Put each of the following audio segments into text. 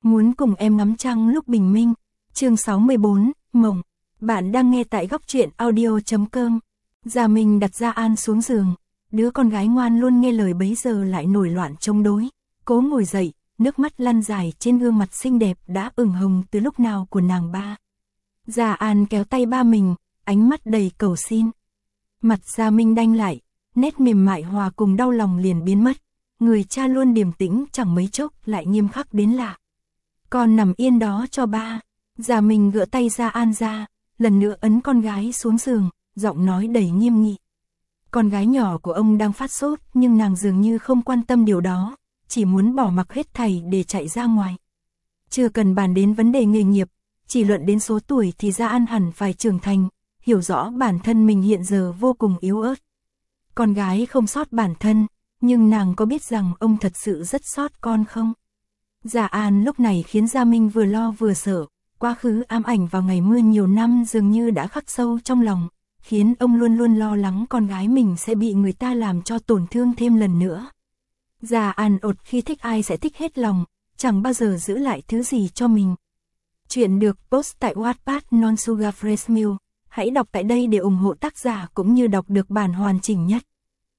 Muốn cùng em ngắm trăng lúc bình minh. Chương 64, Mộng. Bạn đang nghe tại góc truyện audio.com. Gia Minh đặt Gia An xuống giường. Đứa con gái ngoan luôn nghe lời bấy giờ lại nổi loạn chống đối. Cố ngồi dậy, nước mắt lăn dài trên gương mặt xinh đẹp đã ửng hồng từ lúc nào của nàng ba. Gia An kéo tay ba mình, ánh mắt đầy cầu xin. Mặt Gia Minh đanh lại, nét mềm mại hòa cùng đau lòng liền biến mất. Người cha luôn điềm tĩnh chẳng mấy chốc lại nghiêm khắc đến lạ. Con nằm yên đó cho ba. Gia Minh gỡ tay Gia An ra, lần nữa ấn con gái xuống giường, giọng nói đầy nghiêm nghị. Con gái nhỏ của ông đang phát sốt nhưng nàng dường như không quan tâm điều đó, chỉ muốn bỏ mặc hết thảy để chạy ra ngoài. Chưa cần bàn đến vấn đề nghề nghiệp, chỉ luận đến số tuổi thì Gia An hẳn phải trưởng thành, hiểu rõ bản thân mình hiện giờ vô cùng yếu ớt. Con gái không sót bản thân, nhưng nàng có biết rằng ông thật sự rất sót con không? Gia An lúc này khiến Gia Minh vừa lo vừa sợ, quá khứ ám ảnh vào ngày mưa nhiều năm dường như đã khắc sâu trong lòng, khiến ông luôn luôn lo lắng con gái mình sẽ bị người ta làm cho tổn thương thêm lần nữa. Gia An ột khi thích ai sẽ thích hết lòng, chẳng bao giờ giữ lại thứ gì cho mình. Chuyện được post tại Wattpad Non Sugar Fresh Milk. Hãy đọc tại đây để ủng hộ tác giả cũng như đọc được bản hoàn chỉnh nhất.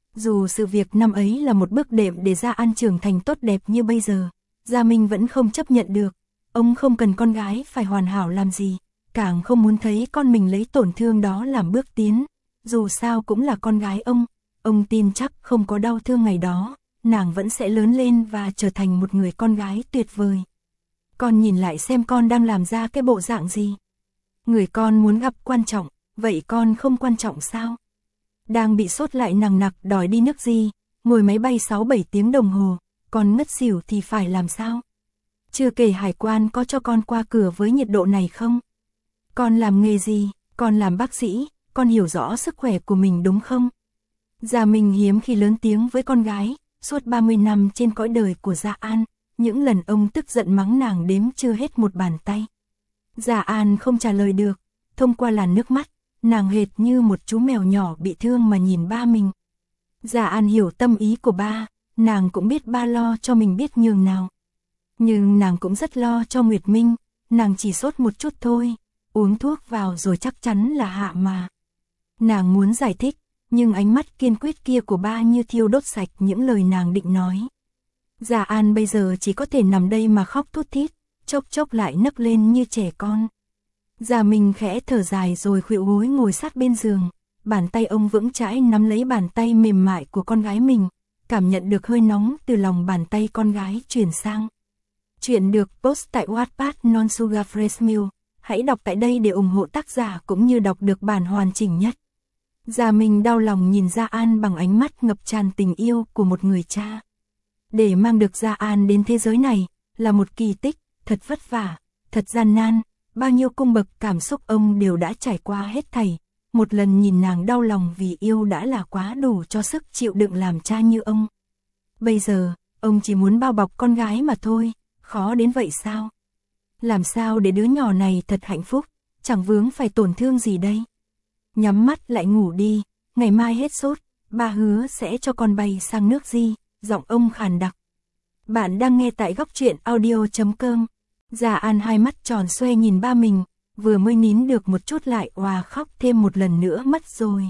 Dù sự việc năm ấy là một bước đệm để Gia An trưởng thành tốt đẹp như bây giờ, Gia Minh vẫn không chấp nhận được. Ông không cần con gái phải hoàn hảo làm gì, càng không muốn thấy con mình lấy tổn thương đó làm bước tiến. Dù sao cũng là con gái ông tin chắc không có đau thương ngày đó, nàng vẫn sẽ lớn lên và trở thành một người con gái tuyệt vời. Con nhìn lại xem con đang làm ra cái bộ dạng gì. Người con muốn gặp quan trọng, vậy con không quan trọng sao? Đang bị sốt lại nằng nặc đòi đi nước gì, ngồi máy bay 6-7 tiếng đồng hồ, con ngất xỉu thì phải làm sao? Chưa kể hải quan có cho con qua cửa với nhiệt độ này không? Con làm nghề gì? Con làm bác sĩ, con hiểu rõ sức khỏe của mình đúng không? Gia Minh hiếm khi lớn tiếng với con gái, suốt 30 năm trên cõi đời của Gia An, những lần ông tức giận mắng nàng đếm chưa hết một bàn tay. Gia An không trả lời được, thông qua làn nước mắt, nàng hệt như một chú mèo nhỏ bị thương mà nhìn ba mình. Gia An hiểu tâm ý của ba, nàng cũng biết ba lo cho mình biết nhường nào. Nhưng nàng cũng rất lo cho Nguyệt Minh, nàng chỉ sốt một chút thôi, uống thuốc vào rồi chắc chắn là hạ mà. Nàng muốn giải thích, nhưng ánh mắt kiên quyết kia của ba như thiêu đốt sạch những lời nàng định nói. Gia An bây giờ chỉ có thể nằm đây mà khóc thút thít, chốc chốc lại nấc lên như trẻ con. Gia Minh khẽ thở dài rồi khuỵu gối ngồi sát bên giường, bàn tay ông vững chãi nắm lấy bàn tay mềm mại của con gái mình, cảm nhận được hơi nóng từ lòng bàn tay con gái truyền sang. Chuyện được post tại Wattpad Non Sugar Fresh Milk. Hãy đọc tại đây để ủng hộ tác giả cũng như đọc được bản hoàn chỉnh nhất. Gia Minh đau lòng nhìn Gia An bằng ánh mắt ngập tràn tình yêu của một người cha. Để mang được Gia An đến thế giới này là một kỳ tích, thật vất vả, thật gian nan, bao nhiêu cung bậc cảm xúc ông đều đã trải qua hết thảy. Một lần nhìn nàng đau lòng vì yêu đã là quá đủ cho sức chịu đựng làm cha như ông. Bây giờ, ông chỉ muốn bao bọc con gái mà thôi, khó đến vậy sao? Làm sao để đứa nhỏ này thật hạnh phúc, chẳng vướng phải tổn thương gì đây? Nhắm mắt lại ngủ đi, ngày mai hết sốt, ba hứa sẽ cho con bay sang nước Di, giọng ông khàn đặc. Bạn đang nghe tại góc truyện audio.com. Gia An hai mắt tròn xoe nhìn ba mình, vừa mới nín được một chút lại òa khóc thêm một lần nữa mất rồi.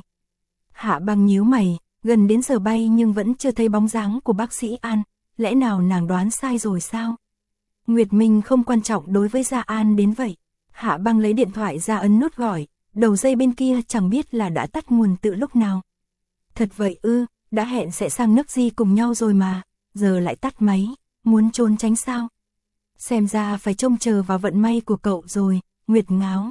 Hạ Băng nhíu mày, gần đến giờ bay nhưng vẫn chưa thấy bóng dáng của bác sĩ An, lẽ nào nàng đoán sai rồi sao? Nguyệt Minh không quan trọng đối với Gia An đến vậy. Hạ Băng lấy điện thoại ra ấn nút gọi, đầu dây bên kia chẳng biết là đã tắt nguồn từ lúc nào. Thật vậy ư, đã hẹn sẽ sang nước Di cùng nhau rồi mà, giờ lại tắt máy, muốn trốn tránh sao? Xem ra phải trông chờ vào vận may của cậu rồi, Nguyệt ngáo.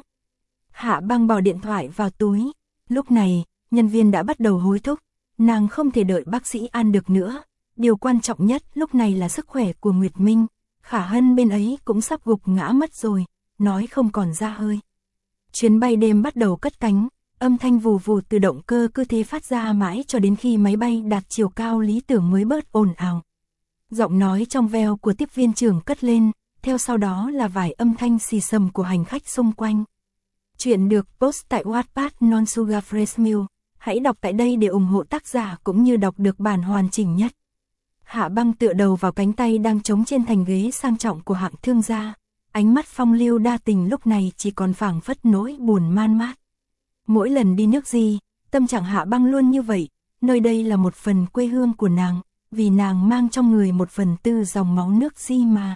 Hạ Băng bỏ điện thoại vào túi, lúc này, nhân viên đã bắt đầu hối thúc, nàng không thể đợi bác sĩ An được nữa, điều quan trọng nhất lúc này là sức khỏe của Nguyệt Minh. Khả Hân bên ấy cũng sắp gục ngã mất rồi, nói không còn ra hơi. Chuyến bay đêm bắt đầu cất cánh, âm thanh vù vù từ động cơ cứ thế phát ra mãi cho đến khi máy bay đạt chiều cao lý tưởng mới bớt ồn ào. Giọng nói trong veo của tiếp viên trưởng cất lên, theo sau đó là vài âm thanh xì xầm của hành khách xung quanh. Chuyện được post tại Wattpad Non Sugar Fresh Milk. Hãy đọc tại đây để ủng hộ tác giả cũng như đọc được bản hoàn chỉnh nhất. Hạ Băng tựa đầu vào cánh tay đang chống trên thành ghế sang trọng của hạng thương gia, ánh mắt phong lưu đa tình lúc này chỉ còn phảng phất nỗi buồn man mác. Mỗi lần đi nước gì, tâm trạng Hạ Băng luôn như vậy, nơi đây là một phần quê hương của nàng, vì nàng mang trong người một phần tư dòng máu nước gì mà.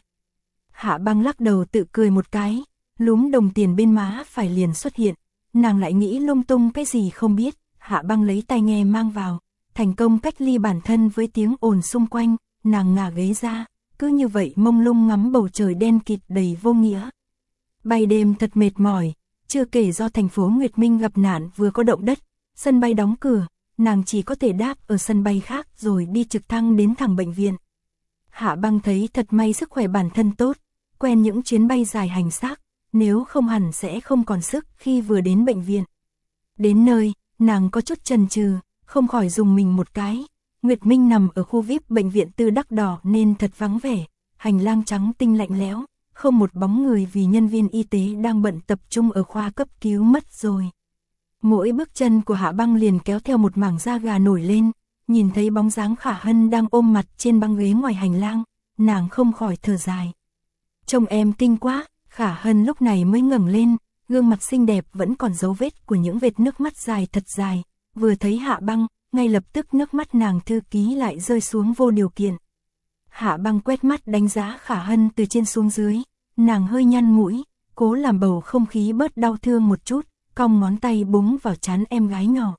Hạ Băng lắc đầu tự cười một cái, lúm đồng tiền bên má phải liền xuất hiện, nàng lại nghĩ lung tung cái gì không biết. Hạ Băng lấy tai nghe mang vào, thành công cách ly bản thân với tiếng ồn xung quanh, nàng ngả ghế ra, cứ như vậy mông lung ngắm bầu trời đen kịt đầy vô nghĩa. Bay đêm thật mệt mỏi, chưa kể do thành phố Nguyệt Minh gặp nạn vừa có động đất, sân bay đóng cửa, nàng chỉ có thể đáp ở sân bay khác rồi đi trực thăng đến thẳng bệnh viện. Hạ Băng thấy thật may sức khỏe bản thân tốt, quen những chuyến bay dài hành xác, nếu không hẳn sẽ không còn sức khi vừa đến bệnh viện. Đến nơi, nàng có chút chần chừ, không khỏi dùng mình một cái. Nguyệt Minh nằm ở khu VIP bệnh viện Tư Đắc Đỏ nên thật vắng vẻ, hành lang trắng tinh lạnh lẽo, không một bóng người vì nhân viên y tế đang bận tập trung ở khoa cấp cứu mất rồi. Mỗi bước chân của Hạ Băng liền kéo theo một mảng da gà nổi lên, nhìn thấy bóng dáng Khả Hân đang ôm mặt trên băng ghế ngoài hành lang, nàng không khỏi thở dài. Trông em kinh quá, Khả Hân lúc này mới ngẩng lên, gương mặt xinh đẹp vẫn còn dấu vết của những vệt nước mắt dài thật dài, vừa thấy Hạ Băng, ngay lập tức nước mắt nàng thư ký lại rơi xuống vô điều kiện. Hạ Băng quét mắt đánh giá Khả Hân từ trên xuống dưới, nàng hơi nhăn mũi, cố làm bầu không khí bớt đau thương một chút, cong ngón tay búng vào trán em gái nhỏ.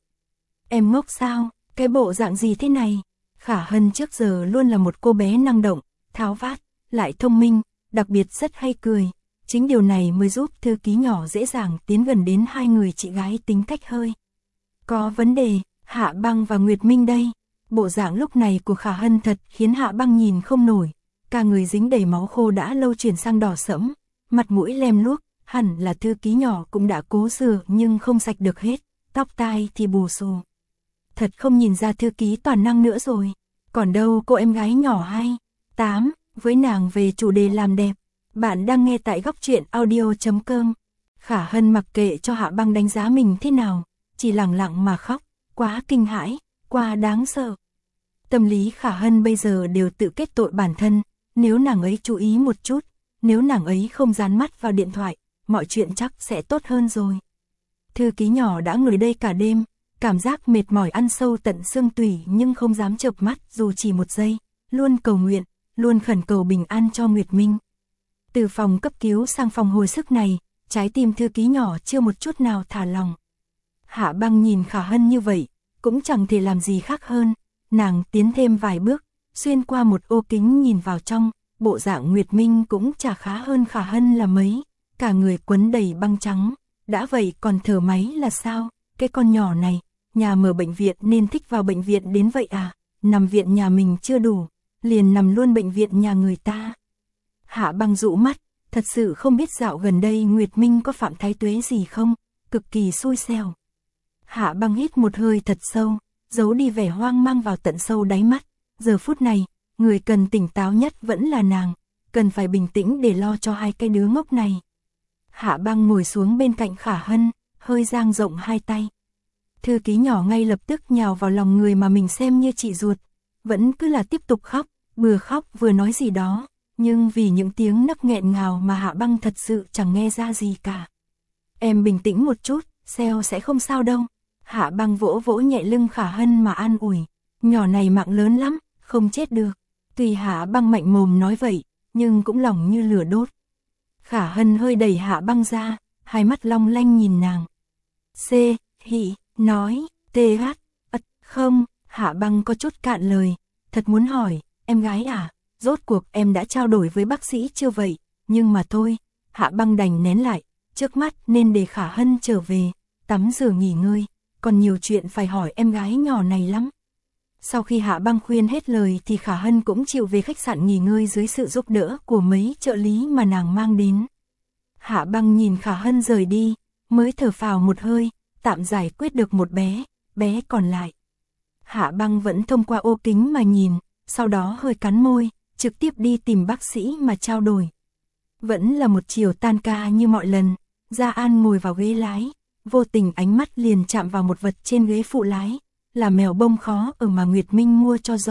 Em ngốc sao, cái bộ dạng gì thế này? Khả Hân trước giờ luôn là một cô bé năng động, tháo vát, lại thông minh, đặc biệt rất hay cười. Chính điều này mới giúp thư ký nhỏ dễ dàng tiến gần đến hai người chị gái tính cách hơi có vấn đề. Hạ Băng và Nguyệt Minh đây. Bộ dạng lúc này của Khả Hân thật khiến Hạ Băng nhìn không nổi. Cả người dính đầy máu khô đã lâu chuyển sang đỏ sẫm, mặt mũi lem luốc, hẳn là thư ký nhỏ cũng đã cố rửa nhưng không sạch được hết, tóc tai thì bù xù. Thật không nhìn ra thư ký toàn năng nữa rồi. Còn đâu cô em gái nhỏ 28, với nàng về chủ đề làm đẹp. Bạn đang nghe tại góc truyện audio.com. Khả Hân mặc kệ cho Hạ Băng đánh giá mình thế nào, chỉ lặng lặng mà khóc, quá kinh hãi, quá đáng sợ. Tâm lý Khả Hân bây giờ đều tự kết tội bản thân, nếu nàng ấy chú ý một chút, nếu nàng ấy không dán mắt vào điện thoại, mọi chuyện chắc sẽ tốt hơn rồi. Thư ký nhỏ đã ngồi đây cả đêm, cảm giác mệt mỏi ăn sâu tận xương tủy nhưng không dám chợp mắt dù chỉ một giây, luôn cầu nguyện, luôn khẩn cầu bình an cho Nguyệt Minh. Từ phòng cấp cứu sang phòng hồi sức này, trái tim thư ký nhỏ chưa một chút nào thả lòng. Hạ Băng nhìn Khả Hân như vậy, cũng chẳng thể làm gì khác hơn, nàng tiến thêm vài bước, xuyên qua một ô kính nhìn vào trong, bộ dạng Nguyệt Minh cũng chả khá hơn Khả Hân là mấy, cả người quấn đầy băng trắng, đã vậy còn thở máy là sao, cái con nhỏ này, nhà mở bệnh viện nên thích vào bệnh viện đến vậy à, nằm viện nhà mình chưa đủ, liền nằm luôn bệnh viện nhà người ta. Hạ Băng dụ mắt, thật sự không biết dạo gần đây Nguyệt Minh có phạm thái tuế gì không, cực kỳ xui xẻo. Hạ Băng hít một hơi thật sâu, giấu đi vẻ hoang mang vào tận sâu đáy mắt, giờ phút này, người cần tỉnh táo nhất vẫn là nàng, cần phải bình tĩnh để lo cho hai cái đứa ngốc này. Hạ Băng ngồi xuống bên cạnh Khả Hân, hơi dang rộng hai tay. Thư ký nhỏ ngay lập tức nhào vào lòng người mà mình xem như chị ruột, vẫn cứ là tiếp tục khóc, vừa nói gì đó. Nhưng vì những tiếng nấc nghẹn ngào mà Hạ Băng thật sự chẳng nghe ra gì cả. Em bình tĩnh một chút, Seo sẽ không sao đâu. Hạ Băng vỗ vỗ nhẹ lưng Khả Hân mà an ủi. Nhỏ này mạng lớn lắm, không chết được. Tuy Hạ Băng mạnh mồm nói vậy, nhưng cũng lòng như lửa đốt. Khả Hân hơi đẩy Hạ Băng ra, hai mắt long lanh nhìn nàng. Hị, nói, không, Hạ Băng có chút cạn lời, thật muốn hỏi, em gái à? Rốt cuộc em đã trao đổi với bác sĩ chưa vậy, nhưng mà thôi, Hạ Băng đành nén lại, trước mắt nên để Khả Hân trở về, tắm rửa nghỉ ngơi, còn nhiều chuyện phải hỏi em gái nhỏ này lắm. Sau khi Hạ Băng khuyên hết lời thì Khả Hân cũng chịu về khách sạn nghỉ ngơi dưới sự giúp đỡ của mấy trợ lý mà nàng mang đến. Hạ Băng nhìn Khả Hân rời đi, mới thở phào một hơi, tạm giải quyết được một bé còn lại. Hạ Băng vẫn thông qua ô kính mà nhìn, sau đó hơi cắn môi, trực tiếp đi tìm bác sĩ mà trao đổi. Vẫn là một chiều tan ca như mọi lần, Gia An ngồi vào ghế lái, vô tình ánh mắt liền chạm vào một vật trên ghế phụ lái, là mèo bông khó ở mà Nguyệt Minh mua cho Joy,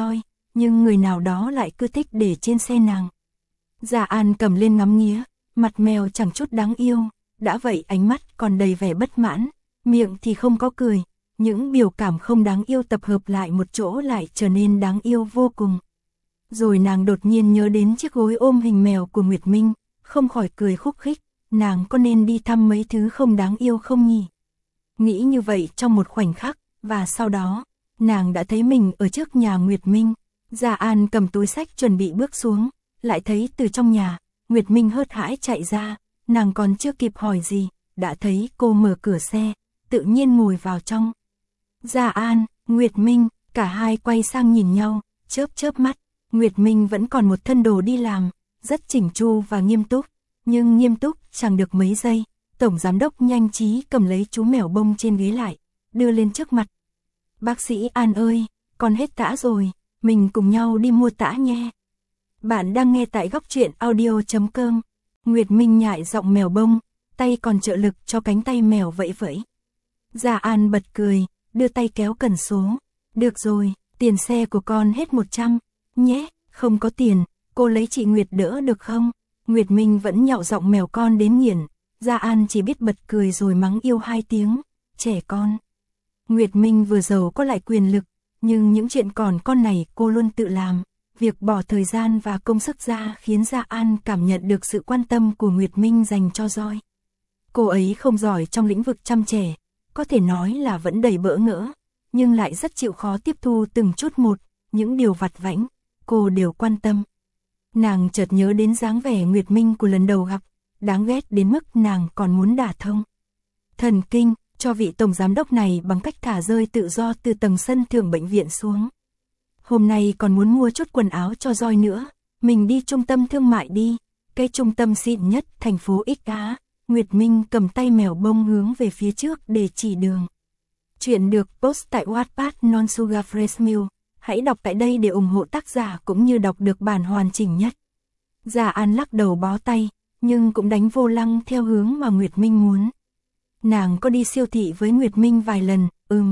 nhưng người nào đó lại cứ thích để trên xe nàng. Gia An cầm lên ngắm nghía, mặt mèo chẳng chút đáng yêu, đã vậy ánh mắt còn đầy vẻ bất mãn, miệng thì không có cười, những biểu cảm không đáng yêu tập hợp lại một chỗ lại trở nên đáng yêu vô cùng. Rồi nàng đột nhiên nhớ đến chiếc gối ôm hình mèo của Nguyệt Minh, không khỏi cười khúc khích, nàng có nên đi thăm mấy thứ không đáng yêu không nhỉ? Nghĩ như vậy trong một khoảnh khắc, và sau đó, nàng đã thấy mình ở trước nhà Nguyệt Minh. Gia An cầm túi xách chuẩn bị bước xuống, lại thấy từ trong nhà, Nguyệt Minh hớt hãi chạy ra, nàng còn chưa kịp hỏi gì, đã thấy cô mở cửa xe, tự nhiên ngồi vào trong. Gia An, Nguyệt Minh, cả hai quay sang nhìn nhau, chớp chớp mắt, Nguyệt Minh vẫn còn một thân đồ đi làm, rất chỉnh chu và nghiêm túc, nhưng nghiêm túc chẳng được mấy giây, Tổng Giám đốc nhanh trí cầm lấy chú mèo bông trên ghế lại, đưa lên trước mặt. Bác sĩ An ơi, con hết tã rồi, mình cùng nhau đi mua tã nhé. Bạn đang nghe tại góc truyện audio.com. Nguyệt Minh nhại giọng mèo bông, tay còn trợ lực cho cánh tay mèo vẫy vẫy. Gia An bật cười, đưa tay kéo cần số. Được rồi, tiền xe của con hết 100, nhé, không có tiền, cô lấy chị Nguyệt đỡ được không? Nguyệt Minh vẫn nhạo giọng mèo con đến nghiền. Gia An chỉ biết bật cười rồi mắng yêu 2 tiếng, trẻ con. Nguyệt Minh vừa giàu có lại quyền lực, nhưng những chuyện còn con này cô luôn tự làm. Việc bỏ thời gian và công sức ra khiến Gia An cảm nhận được sự quan tâm của Nguyệt Minh dành cho Joy. Cô ấy không giỏi trong lĩnh vực chăm trẻ, có thể nói là vẫn đầy bỡ ngỡ, nhưng lại rất chịu khó tiếp thu từng chút một, những điều vặt vãnh, cô đều quan tâm. Nàng chợt nhớ đến dáng vẻ Nguyệt Minh của lần đầu gặp, đáng ghét đến mức nàng còn muốn đả thông thần kinh cho vị tổng giám đốc này bằng cách thả rơi tự do từ tầng sân thượng bệnh viện xuống. Hôm nay còn muốn mua chút quần áo cho Joy nữa, mình đi trung tâm thương mại đi, cái trung tâm xịn nhất thành phố X Á. Nguyệt Minh cầm tay mèo bông hướng về phía trước để chỉ đường. Chuyện được post tại Wattpad Non Sugar Fresh Milk. Hãy đọc tại đây để ủng hộ tác giả cũng như đọc được bản hoàn chỉnh nhất. Gia An lắc đầu bó tay, nhưng cũng đánh vô lăng theo hướng mà Nguyệt Minh muốn. Nàng có đi siêu thị với Nguyệt Minh vài lần,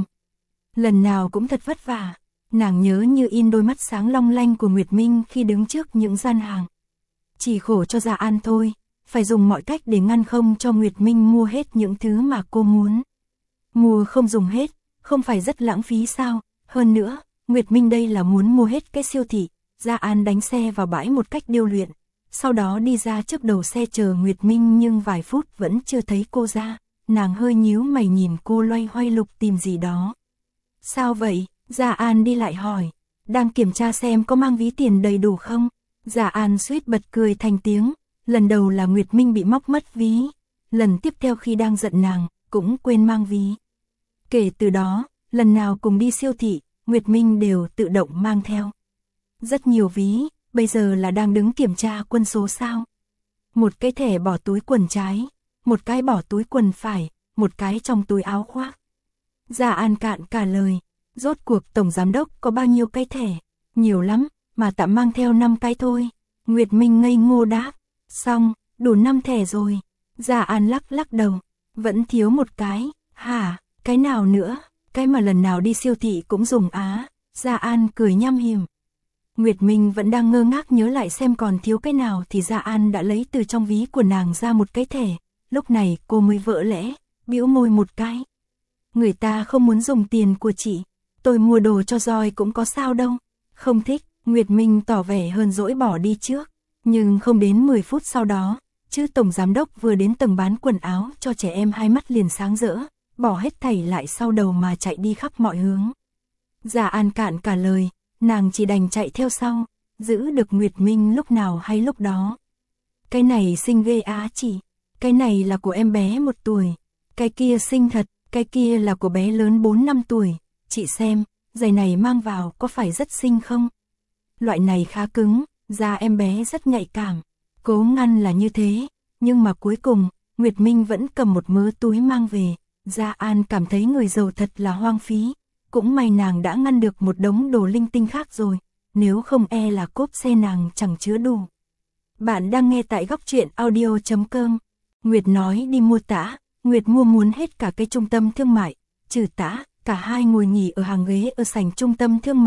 lần nào cũng thật vất vả. Nàng nhớ như in đôi mắt sáng long lanh của Nguyệt Minh khi đứng trước những gian hàng. Chỉ khổ cho Gia An thôi, phải dùng mọi cách để ngăn không cho Nguyệt Minh mua hết những thứ mà cô muốn. Mua không dùng hết, không phải rất lãng phí sao? Hơn nữa, Nguyệt Minh đây là muốn mua hết cái siêu thị. Gia An đánh xe vào bãi một cách điêu luyện, sau đó đi ra trước đầu xe chờ Nguyệt Minh nhưng vài phút vẫn chưa thấy cô ra. Nàng hơi nhíu mày nhìn cô loay hoay lục tìm gì đó. Sao vậy? Gia An đi lại hỏi. Đang kiểm tra xem có mang ví tiền đầy đủ không? Gia An suýt bật cười thành tiếng. Lần đầu là Nguyệt Minh bị móc mất ví. Lần tiếp theo khi đang giận nàng, cũng quên mang ví. Kể từ đó, lần nào cùng đi siêu thị, Nguyệt Minh đều tự động mang theo. Rất nhiều ví, bây giờ là đang đứng kiểm tra quân số sao? Một cái thẻ bỏ túi quần trái, một cái bỏ túi quần phải, một cái trong túi áo khoác. Gia An cạn cả lời, rốt cuộc tổng giám đốc có bao nhiêu cái thẻ? Nhiều lắm, mà tạm mang theo 5 cái thôi. Nguyệt Minh ngây ngô đáp, xong, đủ 5 thẻ rồi. Gia An lắc lắc đầu, vẫn thiếu một cái. Hả, cái nào nữa? Cái mà lần nào đi siêu thị cũng dùng á. Gia An cười nham hiểm. Nguyệt Minh vẫn đang ngơ ngác nhớ lại xem còn thiếu cái nào thì Gia An đã lấy từ trong ví của nàng ra một cái thẻ. Lúc này cô mới vỡ lẽ, bĩu môi một cái. Người ta không muốn dùng tiền của chị, tôi mua đồ cho Joy cũng có sao đâu. Không thích, Nguyệt Minh tỏ vẻ hơn dỗi bỏ đi trước. Nhưng không đến 10 phút sau đó, chứ tổng giám đốc vừa đến tầng bán quần áo cho trẻ em hai mắt liền sáng rỡ, bỏ hết thảy lại sau đầu mà chạy đi khắp mọi hướng. Gia An cạn cả lời, nàng chỉ đành chạy theo sau, giữ được Nguyệt Minh lúc nào hay lúc đó. Cái này xinh ghê á chị, cái này là của em bé 1 tuổi, cái kia xinh thật, cái kia là của bé lớn 4-5 tuổi, chị xem, giày này mang vào có phải rất xinh không? Loại này khá cứng, da em bé rất nhạy cảm, cố ngăn là như thế, nhưng mà cuối cùng, Nguyệt Minh vẫn cầm một mớ túi mang về. Gia An cảm thấy người giàu thật là hoang phí, cũng may nàng đã ngăn được một đống đồ linh tinh khác rồi, nếu không e là cốp xe nàng chẳng chứa đủ. Bạn đang nghe tại góc truyện audio.com. Nguyệt nói đi mua tã, Nguyệt mua muốn hết cả cái trung tâm thương mại, trừ tã, cả hai ngồi nghỉ ở hàng ghế ở sảnh trung tâm thương mại,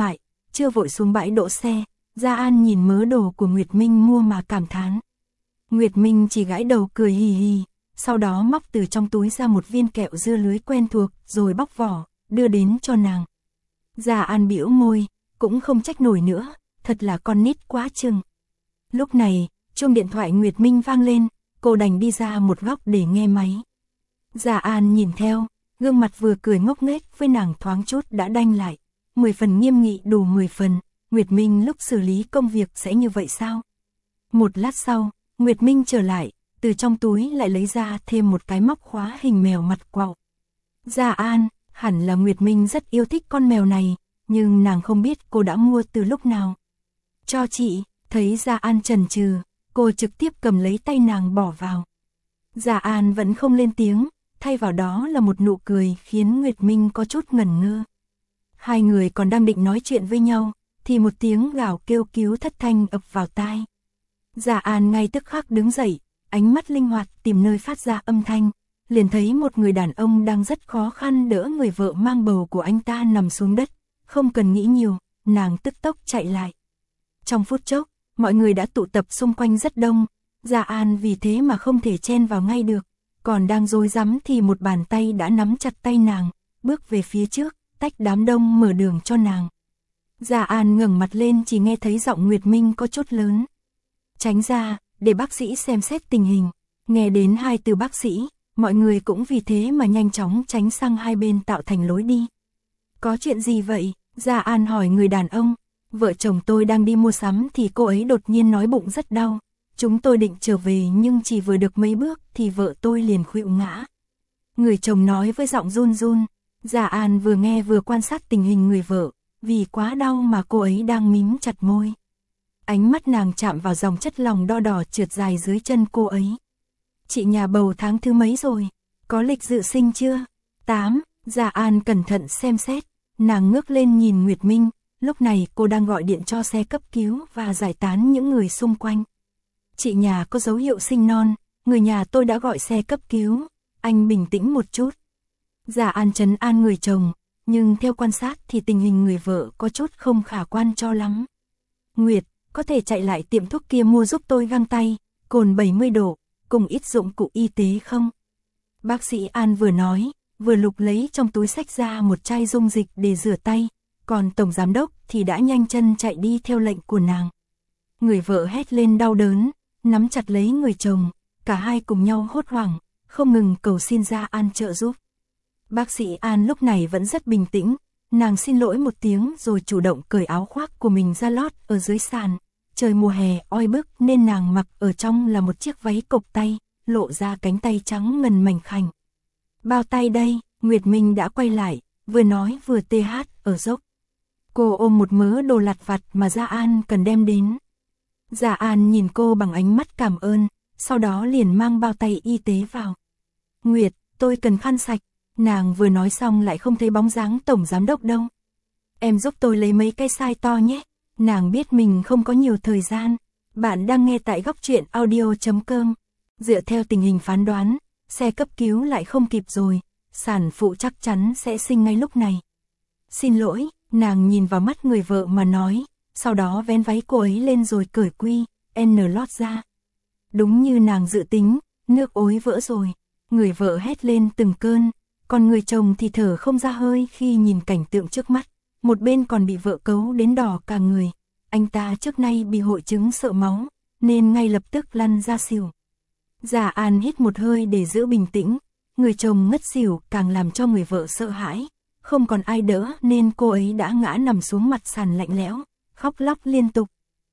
chưa vội xuống bãi đỗ xe, Gia An nhìn mớ đồ của Nguyệt Minh mua mà cảm thán. Nguyệt Minh chỉ gãi đầu cười hì hì, sau đó móc từ trong túi ra một viên kẹo dưa lưới quen thuộc rồi bóc vỏ, đưa đến cho nàng. Gia An bĩu môi, cũng không trách nổi nữa, thật là con nít quá chừng. Lúc này, chuông điện thoại Nguyệt Minh vang lên, cô đành đi ra một góc để nghe máy. Gia An nhìn theo, gương mặt vừa cười ngốc nghếch với nàng thoáng chút đã đanh lại. 10 phần nghiêm nghị đủ 10 phần, Nguyệt Minh lúc xử lý công việc sẽ như vậy sao? Một lát sau, Nguyệt Minh trở lại, từ trong túi lại lấy ra thêm một cái móc khóa hình mèo mặt quạo. Gia An, hẳn là Nguyệt Minh rất yêu thích con mèo này, nhưng nàng không biết cô đã mua từ lúc nào. Cho chị, thấy Gia An chần chừ, cô trực tiếp cầm lấy tay nàng bỏ vào. Gia An vẫn không lên tiếng, thay vào đó là một nụ cười khiến Nguyệt Minh có chút ngẩn ngơ. Hai người còn đang định nói chuyện với nhau, thì một tiếng gào kêu cứu thất thanh ập vào tai. Gia An ngay tức khắc đứng dậy, ánh mắt linh hoạt tìm nơi phát ra âm thanh, liền thấy một người đàn ông đang rất khó khăn đỡ người vợ mang bầu của anh ta nằm xuống đất. Không cần nghĩ nhiều, nàng tức tốc chạy lại. Trong phút chốc, mọi người đã tụ tập xung quanh rất đông, Gia An vì thế mà không thể chen vào ngay được, còn đang rối rắm thì một bàn tay đã nắm chặt tay nàng, bước về phía trước, tách đám đông mở đường cho nàng. Gia An ngẩng mặt lên chỉ nghe thấy giọng Nguyệt Minh có chút lớn. Tránh ra, để bác sĩ xem xét tình hình. Nghe đến hai từ bác sĩ, mọi người cũng vì thế mà nhanh chóng tránh sang hai bên tạo thành lối đi. Có chuyện gì vậy? Gia An hỏi người đàn ông. Vợ chồng tôi đang đi mua sắm thì cô ấy đột nhiên nói bụng rất đau. Chúng tôi định trở về nhưng chỉ vừa được mấy bước thì vợ tôi liền khuỵu ngã. Người chồng nói với giọng run run. Gia An vừa nghe vừa quan sát tình hình người vợ, vì quá đau mà cô ấy đang mím chặt môi. Ánh mắt nàng chạm vào dòng chất lỏng đo đỏ trượt dài dưới chân cô ấy. Chị nhà bầu tháng thứ mấy rồi? Có lịch dự sinh chưa? 8. Gia An cẩn thận xem xét, nàng ngước lên nhìn Nguyệt Minh, lúc này cô đang gọi điện cho xe cấp cứu và giải tán những người xung quanh. Chị nhà có dấu hiệu sinh non, người nhà tôi đã gọi xe cấp cứu, anh bình tĩnh một chút. Gia An trấn an người chồng, nhưng theo quan sát thì tình hình người vợ có chút không khả quan cho lắm. Nguyệt, có thể chạy lại tiệm thuốc kia mua giúp tôi găng tay, cồn 70 độ, cùng ít dụng cụ y tế không? Bác sĩ An vừa nói, vừa lục lấy trong túi xách ra một chai dung dịch để rửa tay, còn tổng giám đốc thì đã nhanh chân chạy đi theo lệnh của nàng. Người vợ hét lên đau đớn, nắm chặt lấy người chồng, cả hai cùng nhau hốt hoảng, không ngừng cầu xin Gia An trợ giúp. Bác sĩ An lúc này vẫn rất bình tĩnh, nàng xin lỗi một tiếng rồi chủ động cởi áo khoác của mình ra lót ở dưới sàn. Trời mùa hè oi bức nên nàng mặc ở trong là một chiếc váy cộc tay, lộ ra cánh tay trắng ngần mảnh khảnh. Bao tay đây, Nguyệt Minh đã quay lại, vừa nói vừa tê hát ở dốc. Cô ôm một mớ đồ lặt vặt mà Gia An cần đem đến. Gia An nhìn cô bằng ánh mắt cảm ơn, sau đó liền mang bao tay y tế vào. Nguyệt, tôi cần khăn sạch. Nàng vừa nói xong lại không thấy bóng dáng tổng giám đốc đâu. Em giúp tôi lấy mấy cái size to nhé. Nàng biết mình không có nhiều thời gian. Bạn đang nghe tại góc truyện audio.com. Dựa theo tình hình phán đoán, xe cấp cứu lại không kịp rồi. Sản phụ chắc chắn sẽ sinh ngay lúc này. Xin lỗi, nàng nhìn vào mắt người vợ mà nói. Sau đó vén váy cô ấy lên rồi cởi quy, N lót ra. Đúng như nàng dự tính, nước ối vỡ rồi. Người vợ hét lên từng cơn. Còn người chồng thì thở không ra hơi khi nhìn cảnh tượng trước mắt, một bên còn bị vợ cấu đến đỏ cả người. Anh ta trước nay bị hội chứng sợ máu, nên ngay lập tức lăn ra xỉu. Gia An hít một hơi để giữ bình tĩnh, người chồng ngất xỉu càng làm cho người vợ sợ hãi. Không còn ai đỡ nên cô ấy đã ngã nằm xuống mặt sàn lạnh lẽo, khóc lóc liên tục.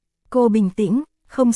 Cô bình tĩnh, không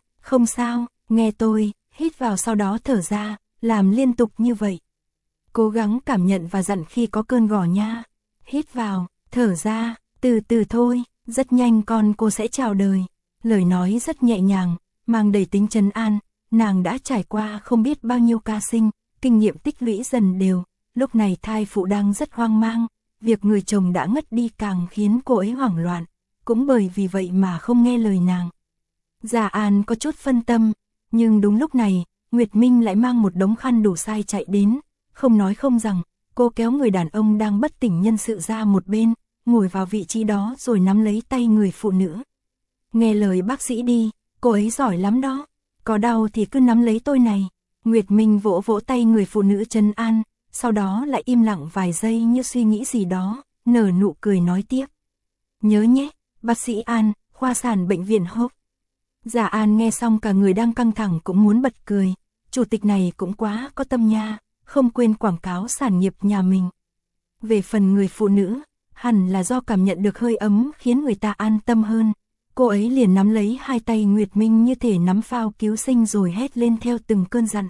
sao, nghe tôi, hít vào sau đó thở ra, làm liên tục như vậy. Cố gắng cảm nhận và dặn khi có cơn gò nha. Hít vào, thở ra, từ từ thôi, rất nhanh con cô sẽ chào đời. Lời nói rất nhẹ nhàng, mang đầy tính trấn an, nàng đã trải qua không biết bao nhiêu ca sinh, kinh nghiệm tích lũy dần đều. Lúc này thai phụ đang rất hoang mang, việc người chồng đã ngất đi càng khiến cô ấy hoảng loạn, cũng bởi vì vậy mà không nghe lời nàng. Gia An có chút phân tâm, nhưng đúng lúc này, Nguyệt Minh lại mang một đống khăn đủ size chạy đến. Không nói không rằng, cô kéo người đàn ông đang bất tỉnh nhân sự ra một bên, ngồi vào vị trí đó rồi nắm lấy tay người phụ nữ. Nghe lời bác sĩ đi, cô ấy giỏi lắm đó. Có đau thì cứ nắm lấy tôi này. Nguyệt Minh vỗ vỗ tay người phụ nữ trấn an, sau đó lại im lặng vài giây như suy nghĩ gì đó, nở nụ cười nói tiếp. Nhớ nhé, bác sĩ An, khoa sản bệnh viện Hope. Dạ An nghe xong cả người đang căng thẳng cũng muốn bật cười. Chủ tịch này cũng quá có tâm nha, không quên quảng cáo sản nghiệp nhà mình. Về phần người phụ nữ, hẳn là do cảm nhận được hơi ấm khiến người ta an tâm hơn. Cô ấy liền nắm lấy hai tay Nguyệt Minh như thể nắm phao cứu sinh rồi hét lên theo từng cơn dặn.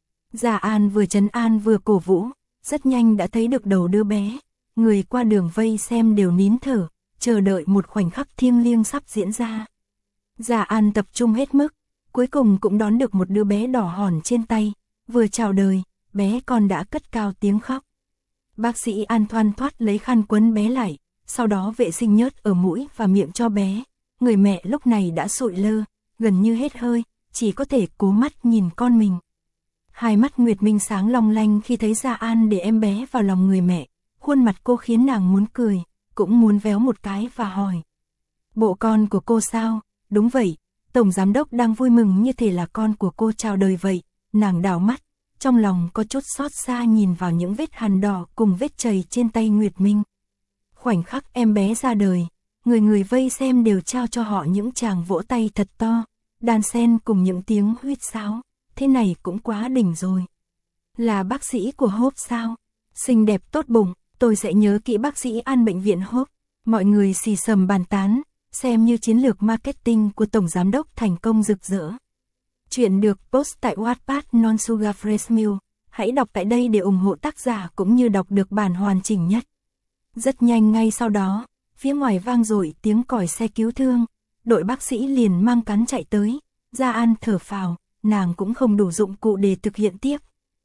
Dạ An vừa trấn an vừa cổ vũ, rất nhanh đã thấy được đầu đứa bé. Người qua đường vây xem đều nín thở, chờ đợi một khoảnh khắc thiêng liêng sắp diễn ra. Dạ An tập trung hết mức, cuối cùng cũng đón được một đứa bé đỏ hòn trên tay. Vừa chào đời, bé con đã cất cao tiếng khóc. Bác sĩ An thoăn thoắt lấy khăn quấn bé lại, sau đó vệ sinh nhớt ở mũi và miệng cho bé. Người mẹ lúc này đã sụi lơ, gần như hết hơi, chỉ có thể cố mắt nhìn con mình. Hai mắt Nguyệt Minh sáng long lanh khi thấy Dạ An để em bé vào lòng người mẹ. Khuôn mặt cô khiến nàng muốn cười, cũng muốn véo một cái và hỏi. Bộ con của cô sao? Đúng vậy, Tổng Giám Đốc đang vui mừng như thể là con của cô chào đời vậy. Nàng đảo mắt, trong lòng có chút xót xa nhìn vào những vết hằn đỏ cùng vết chày trên tay Nguyệt Minh. Khoảnh khắc em bé ra đời, người vây xem đều trao cho họ những tràng vỗ tay thật to, đan xen cùng những tiếng huýt sáo. Thế này cũng quá đỉnh rồi. Là bác sĩ của Hope sao? Xinh đẹp tốt bụng, tôi sẽ nhớ kỹ bác sĩ An bệnh viện Hope. Mọi người xì xầm bàn tán, xem như chiến lược marketing của Tổng Giám Đốc thành công rực rỡ. Chuyện được post tại Wattpad Non Sugar Fresh Milk. Hãy đọc tại đây để ủng hộ tác giả cũng như đọc được bản hoàn chỉnh nhất. Rất nhanh ngay sau đó, phía ngoài vang dội tiếng còi xe cứu thương. Đội bác sĩ liền mang cán chạy tới. Dạ An thở phào, nàng cũng không đủ dụng cụ để thực hiện tiếp.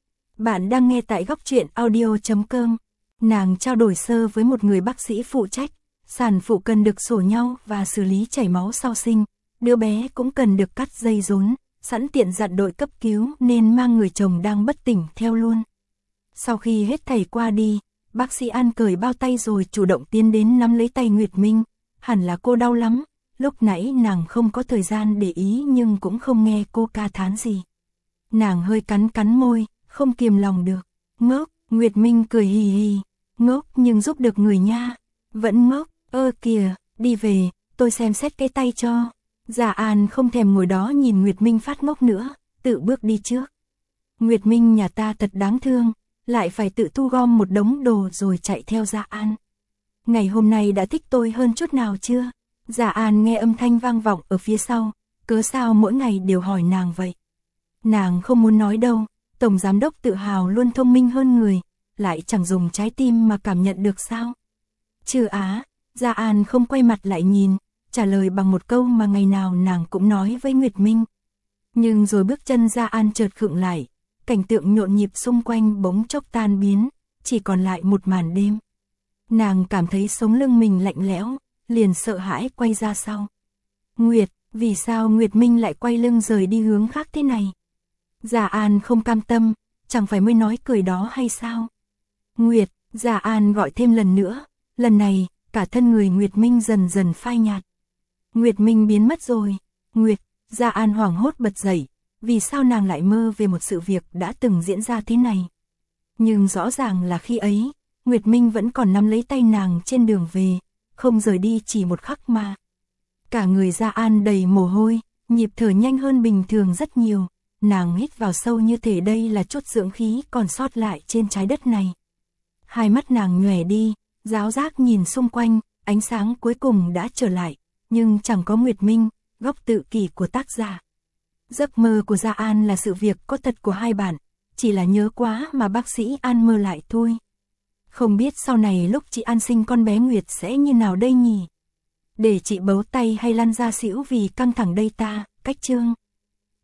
Bạn đang nghe tại góc truyện audio.com. Nàng trao đổi sơ với một người bác sĩ phụ trách. Sản phụ cần được sổ nhau và xử lý chảy máu sau sinh. Đứa bé cũng cần được cắt dây rốn, sẵn tiện dặn đội cấp cứu nên mang người chồng đang bất tỉnh theo luôn. Sau khi hết thảy qua đi, bác sĩ An cởi bao tay rồi chủ động tiến đến nắm lấy tay Nguyệt Minh. Hẳn là cô đau lắm, lúc nãy nàng không có thời gian để ý nhưng cũng không nghe cô ca thán gì. Nàng hơi cắn môi, không kiềm lòng được. Ngốc, Nguyệt Minh cười hì hì. Ngốc nhưng giúp được người nha. Vẫn ngốc, kìa, đi về, tôi xem xét cái tay cho. Dạ An không thèm ngồi đó nhìn Nguyệt Minh phát ngốc nữa, tự bước đi trước. Nguyệt Minh nhà ta thật đáng thương, lại phải tự thu gom một đống đồ rồi chạy theo Dạ An. Ngày hôm nay đã thích tôi hơn chút nào chưa? Dạ An nghe âm thanh vang vọng ở phía sau, cớ sao mỗi ngày đều hỏi nàng vậy? Nàng không muốn nói đâu, Tổng Giám Đốc tự hào luôn thông minh hơn người, lại chẳng dùng trái tim mà cảm nhận được sao? Trừ Á, Dạ An không quay mặt lại nhìn, trả lời bằng một câu mà ngày nào nàng cũng nói với Nguyệt Minh. Nhưng rồi bước chân Dạ An chợt khựng lại, cảnh tượng nhộn nhịp xung quanh bỗng chốc tan biến, chỉ còn lại một màn đêm. Nàng cảm thấy sống lưng mình lạnh lẽo, liền sợ hãi quay ra sau. Nguyệt, vì sao Nguyệt Minh lại quay lưng rời đi hướng khác thế này? Dạ An không cam tâm, chẳng phải mới nói cười đó hay sao? Nguyệt, Dạ An gọi thêm lần nữa, lần này, cả thân người Nguyệt Minh dần dần phai nhạt. Nguyệt Minh biến mất rồi. Nguyệt, Dạ An hoảng hốt bật dậy, vì sao nàng lại mơ về một sự việc đã từng diễn ra thế này? Nhưng rõ ràng là khi ấy, Nguyệt Minh vẫn còn nắm lấy tay nàng trên đường về, không rời đi chỉ một khắc mà. Cả người Dạ An đầy mồ hôi, nhịp thở nhanh hơn bình thường rất nhiều, nàng hít vào sâu như thể đây là chút dưỡng khí còn sót lại trên trái đất này. Hai mắt nàng nhòe đi, giáo giác nhìn xung quanh, ánh sáng cuối cùng đã trở lại, nhưng chẳng có Nguyệt Minh, góc tự kỷ của tác giả. Giấc mơ của Dạ An là sự việc có thật của hai bạn, chỉ là nhớ quá mà bác sĩ An mơ lại thôi. Không biết sau này lúc chị An sinh con bé Nguyệt sẽ như nào đây nhỉ? Để chị bấu tay hay lăn ra xỉu vì căng thẳng đây ta, cách chương.